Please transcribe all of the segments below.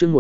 chương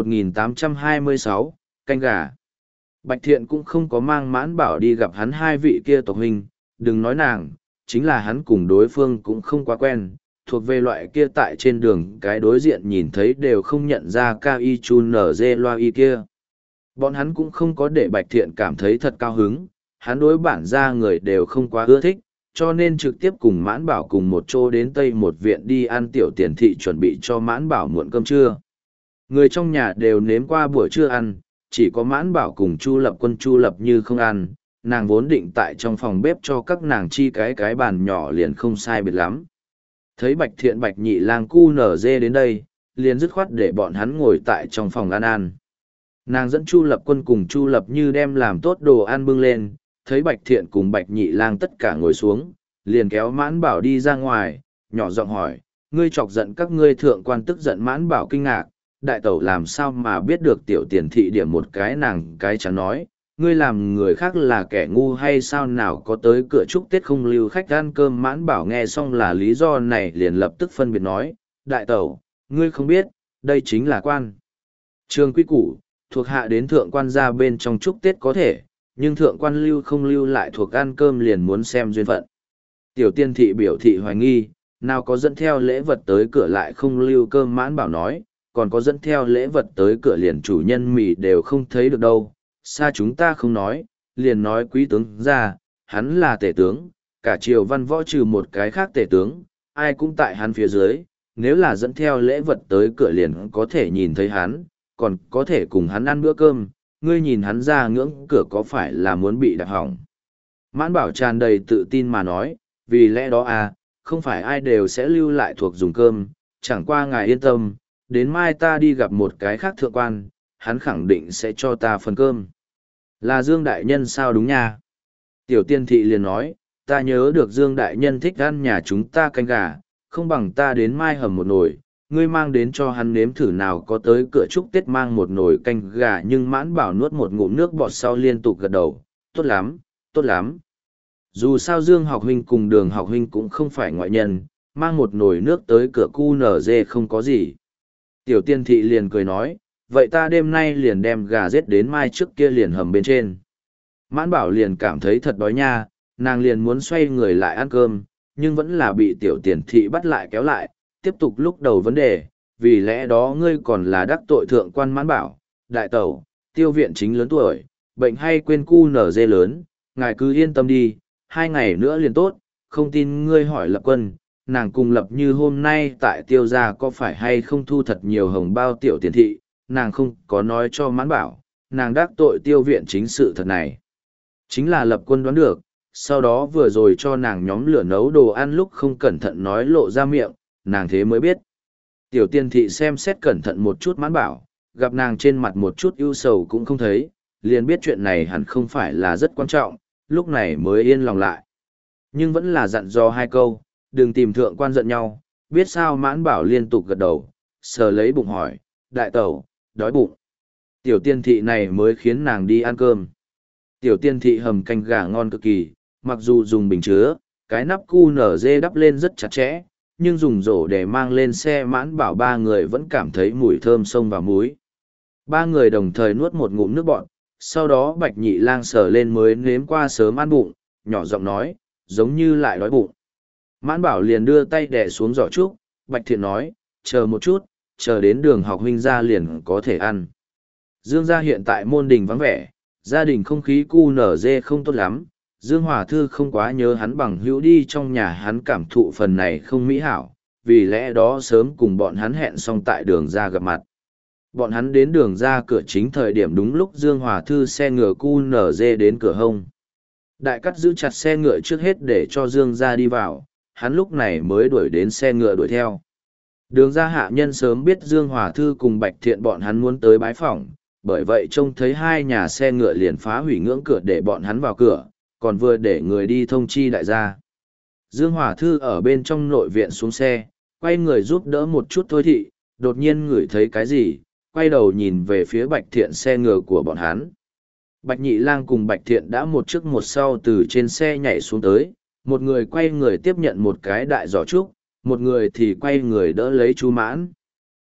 1826, canh gà. Bạch Thiện cũng không có mang Mãn Bảo đi gặp hắn hai vị kia tộc huynh, đừng nói nàng, chính là hắn cùng đối phương cũng không quá quen, thuộc về loại kia tại trên đường cái đối diện nhìn thấy đều không nhận ra ca y chun nở dê loa y kia. Bọn hắn cũng không có để Bạch Thiện cảm thấy thật cao hứng, hắn đối bản ra người đều không quá ưa thích, cho nên trực tiếp cùng Mãn Bảo cùng một chỗ đến Tây một viện đi ăn tiểu tiền thị chuẩn bị cho Mãn Bảo muộn cơm trưa. Người trong nhà đều nếm qua buổi trưa ăn, chỉ có Mãn Bảo cùng Chu Lập Quân Chu Lập Như không ăn, nàng vốn định tại trong phòng bếp cho các nàng chi cái bàn nhỏ liền không sai biệt lắm. Thấy Bạch Thiện Bạch Nhị Lang cu nở dê đến đây, liền dứt khoát để bọn hắn ngồi tại trong phòng ăn. Nàng dẫn Chu Lập Quân cùng Chu Lập Như đem làm tốt đồ ăn bưng lên, thấy Bạch Thiện cùng Bạch Nhị Lang tất cả ngồi xuống, liền kéo Mãn Bảo đi ra ngoài, nhỏ giọng hỏi, ngươi chọc giận các ngươi thượng quan tức giận. Mãn Bảo kinh ngạc, đại tẩu làm sao mà biết được tiểu tiền thị điểm một cái nàng cái chẳng nói, ngươi làm người khác là kẻ ngu hay sao nào có tới cửa chúc Tết không lưu khách ăn cơm. Mãn Bảo nghe xong là lý do này liền lập tức phân biệt nói, đại tẩu, ngươi không biết, đây chính là quan trường quy củ, thuộc hạ đến thượng quan ra bên trong chúc Tết có thể, nhưng thượng quan lưu không lưu lại thuộc ăn cơm liền muốn xem duyên phận. Tiểu tiên thị biểu thị hoài nghi, nào có dẫn theo lễ vật tới cửa lại không lưu cơm. Mãn Bảo nói, còn có dẫn theo lễ vật tới cửa liền chủ nhân mì đều không thấy được đâu, xa chúng ta không nói, liền nói quý tướng ra, hắn là tể tướng, cả triều văn võ trừ một cái khác tể tướng, ai cũng tại hắn phía dưới, nếu là dẫn theo lễ vật tới cửa liền có thể nhìn thấy hắn, còn có thể cùng hắn ăn bữa cơm, ngươi nhìn hắn ra ngưỡng cửa có phải là muốn bị đạp hỏng. Mãn Bảo tràn đầy tự tin mà nói, vì lẽ đó à, không phải ai đều sẽ lưu lại thuộc dùng cơm, chẳng qua ngài yên tâm, đến mai ta đi gặp một cái khác thượng quan, hắn khẳng định sẽ cho ta phần cơm. Là Dương Đại Nhân sao đúng nha? Tiểu tiên thị liền nói, ta nhớ được Dương Đại Nhân thích ăn nhà chúng ta canh gà, không bằng ta đến mai hầm một nồi, ngươi mang đến cho hắn nếm thử nào có tới cửa chúc Tết mang một nồi canh gà. Nhưng Mãn Bảo nuốt một ngụm nước bọt sau liên tục gật đầu, tốt lắm, tốt lắm. Dù sao Dương học huynh cùng Đường học huynh cũng không phải ngoại nhân, mang một nồi nước tới cửa cu nở dê không có gì. Tiểu tiên thị liền cười nói, vậy ta đêm nay liền đem gà giết đến mai trước kia liền hầm bên trên. Mãn Bảo liền cảm thấy thật đói nha, nàng liền muốn xoay người lại ăn cơm, nhưng vẫn là bị tiểu tiền thị bắt lại kéo lại, tiếp tục lúc đầu vấn đề, vì lẽ đó ngươi còn là đắc tội thượng quan. Mãn Bảo, đại tẩu, tiêu viện chính lớn tuổi, bệnh hay quên cu nở dê lớn, ngài cứ yên tâm đi, 2 ngày nữa liền tốt, không tin ngươi hỏi Lập Quân, nàng cùng Lập Như hôm nay tại tiêu gia có phải hay không thu thật nhiều hồng bao. Tiểu tiền thị, nàng không có nói cho Mãn Bảo, nàng đắc tội tiêu viện chính sự thật này. Chính là Lập Quân đoán được, sau đó vừa rồi cho nàng nhóm lửa nấu đồ ăn lúc không cẩn thận nói lộ ra miệng, nàng thế mới biết. Tiểu tiên thị xem xét cẩn thận một chút Mãn Bảo, gặp nàng trên mặt một chút ưu sầu cũng không thấy, liền biết chuyện này hẳn không phải là rất quan trọng, lúc này mới yên lòng lại. Nhưng vẫn là dặn dò 2 câu, đừng tìm thượng quan giận nhau, biết sao. Mãn Bảo liên tục gật đầu, sờ lấy bụng hỏi, đại tẩu, đói bụng. Tiểu tiên thị này mới khiến nàng đi ăn cơm. Tiểu tiên thị hầm canh gà ngon cực kỳ, mặc dù dùng bình chứa, cái nắp cu nở dê đắp lên rất chặt chẽ, nhưng dùng rổ để mang lên xe Mãn Bảo 3 người vẫn cảm thấy mùi thơm sông và muối. 3 người đồng thời nuốt một ngụm nước bọt, sau đó Bạch Nhị Lang sờ lên mới nếm qua sớm ăn bụng, nhỏ giọng nói, giống như lại đói bụng. Mãn Bảo liền đưa tay đè xuống giỏ trúc, Bạch Thiện nói, chờ một chút, chờ đến Đường học huynh ra liền có thể ăn. Dương gia hiện tại môn đình vắng vẻ, gia đình không khí cu nở dê không tốt lắm, Dương Hòa Thư không quá nhớ hắn bằng hữu đi trong nhà hắn cảm thụ phần này không mỹ hảo, vì lẽ đó sớm cùng bọn hắn hẹn xong tại đường ra gặp mặt. Bọn hắn đến đường ra cửa chính thời điểm đúng lúc Dương Hòa Thư xe ngựa cu nở dê đến cửa hông. Đại Cắt giữ chặt xe ngựa trước hết để cho Dương ra đi vào, hắn lúc này mới đuổi đến xe ngựa đuổi theo. Đường ra hạ nhân sớm biết Dương Hòa Thư cùng Bạch Thiện bọn hắn muốn tới bái phỏng, bởi vậy trông thấy 2 nhà xe ngựa liền phá hủy ngưỡng cửa để bọn hắn vào cửa, còn vừa để người đi thông chi đại gia. Dương Hòa Thư ở bên trong nội viện xuống xe, quay người giúp đỡ một chút thôi thị, đột nhiên ngửi thấy cái gì, quay đầu nhìn về phía Bạch Thiện xe ngựa của bọn hắn. Bạch Nhị Lang cùng Bạch Thiện đã một trước một sau từ trên xe nhảy xuống tới, một người quay người tiếp nhận một cái đại giỏ trúc, một người thì quay người đỡ lấy Chu Mãn.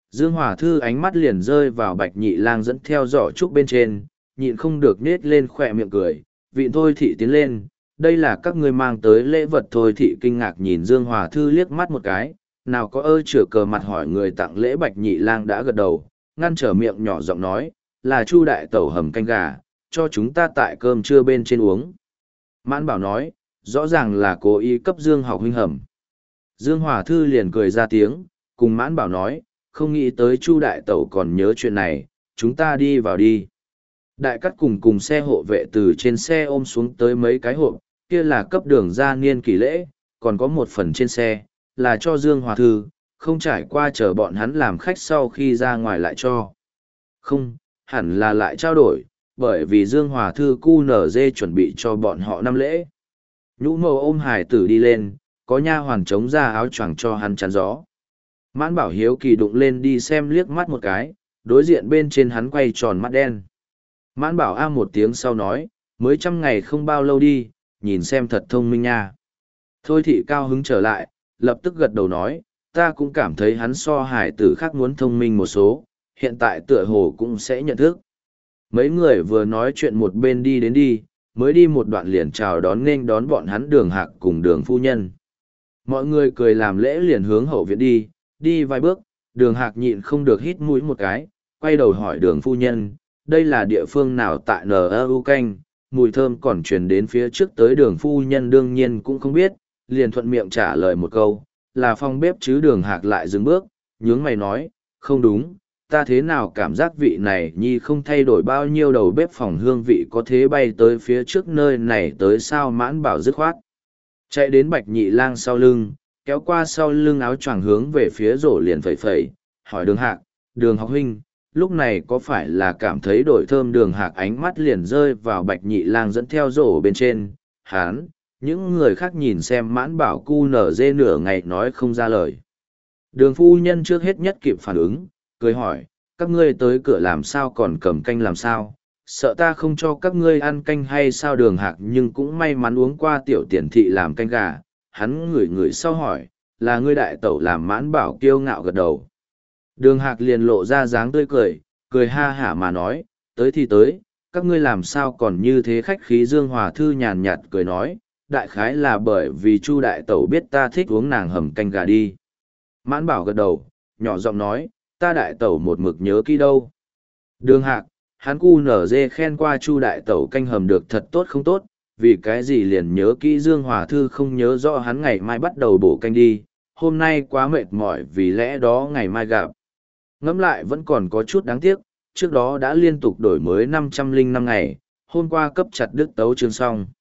Dương Hòa Thư ánh mắt liền rơi vào Bạch Nhị Lang dẫn theo giỏ trúc bên trên, nhịn không được nết lên khỏe miệng cười, vịn Thôi Thị tiến lên, đây là các ngươi mang tới lễ vật. Thôi Thị kinh ngạc nhìn Dương Hòa Thư liếc mắt một cái, nào có ơ chửa cờ mặt hỏi người tặng lễ. Bạch Nhị Lang đã gật đầu, ngăn trở miệng nhỏ giọng nói, là Chu đại tẩu hầm canh gà, cho chúng ta tại cơm trưa bên trên uống. Mãn Bảo nói, rõ ràng là cố ý cấp Dương học huynh hầm. Dương Hòa Thư liền cười ra tiếng, cùng Mãn Bảo nói, không nghĩ tới Chu đại tẩu còn nhớ chuyện này, chúng ta đi vào đi. Đại cắt cùng xe hộ vệ từ trên xe ôm xuống tới mấy cái hộp, kia là cấp đường gia niên kỷ lễ, còn có một phần trên xe, là cho Dương Hòa Thư, không trải qua chờ bọn hắn làm khách sau khi ra ngoài lại cho. Không, hẳn là lại trao đổi, bởi vì Dương Hòa Thư QNZ chuẩn bị cho bọn họ năm lễ. Nhũ màu ôm hải tử đi lên, có nha hoàn chống ra áo choàng cho hắn chắn gió. Mãn Bảo hiếu kỳ đụng lên đi xem liếc mắt một cái, đối diện bên trên hắn quay tròn mắt đen. Mãn Bảo a một tiếng sau nói, mới 100 ngày không bao lâu đi, nhìn xem thật thông minh nha. Thôi Thị cao hứng trở lại, lập tức gật đầu nói, ta cũng cảm thấy hắn so hải tử khác muốn thông minh một số, hiện tại tựa hồ cũng sẽ nhận thức. Mấy người vừa nói chuyện một bên đi đến đi, mới đi một đoạn liền chào đón nghênh đón bọn hắn Đường Hạc cùng Đường phu nhân. Mọi người cười làm lễ liền hướng hậu viện đi, đi vài bước, Đường Hạc nhịn không được hít mũi một cái, quay đầu hỏi Đường phu nhân, đây là địa phương nào tại NU canh, mùi thơm còn truyền đến phía trước tới. Đường phu nhân đương nhiên cũng không biết, liền thuận miệng trả lời một câu, là phòng bếp chứ. Đường Hạc lại dừng bước, nhướng mày nói, không đúng, ta thế nào cảm giác vị này nhi không thay đổi bao nhiêu đầu bếp phòng hương vị có thế bay tới phía trước nơi này tới sao. Mãn Bảo dứt khoát chạy đến Bạch Nhị Lang sau lưng, kéo qua sau lưng áo choàng hướng về phía rổ liền phẩy phẩy, hỏi Đường Hạc, Đường học huynh, lúc này có phải là cảm thấy đổi thơm? Đường Hạc ánh mắt liền rơi vào Bạch Nhị Lang dẫn theo rổ bên trên, hán, những người khác nhìn xem Mãn Bảo QNZ nửa ngày nói không ra lời. Đường phu nhân trước hết nhất kịp phản ứng, cười hỏi, các ngươi tới cửa làm sao còn cầm canh làm sao, sợ ta không cho các ngươi ăn canh hay sao? Đường Hạc nhưng cũng may mắn uống qua Tiểu Tiền Thị làm canh gà, hắn ngửi ngửi sau hỏi, là ngươi đại tẩu làm? Mãn Bảo kiêu ngạo gật đầu. Đường Hạc liền lộ ra dáng tươi cười, cười ha hả mà nói, tới thì tới, các ngươi làm sao còn như thế khách khí? Dương Hòa Thư nhàn nhạt cười nói, đại khái là bởi vì Chu đại tẩu biết ta thích uống nàng hầm canh gà đi. Mãn Bảo gật đầu, nhỏ giọng nói, ta đại tẩu một mực nhớ kỹ đâu. Đường Hạc, hắn QNZ khen qua Chu đại tẩu canh hầm được thật tốt không tốt, vì cái gì liền nhớ kỹ? Dương Hòa Thư không nhớ rõ, hắn ngày mai bắt đầu bổ canh đi, hôm nay quá mệt mỏi vì lẽ đó ngày mai gặp. Ngẫm lại vẫn còn có chút đáng tiếc, trước đó đã liên tục đổi mới 505 ngày, hôm qua cấp chặt đứt tấu chương xong.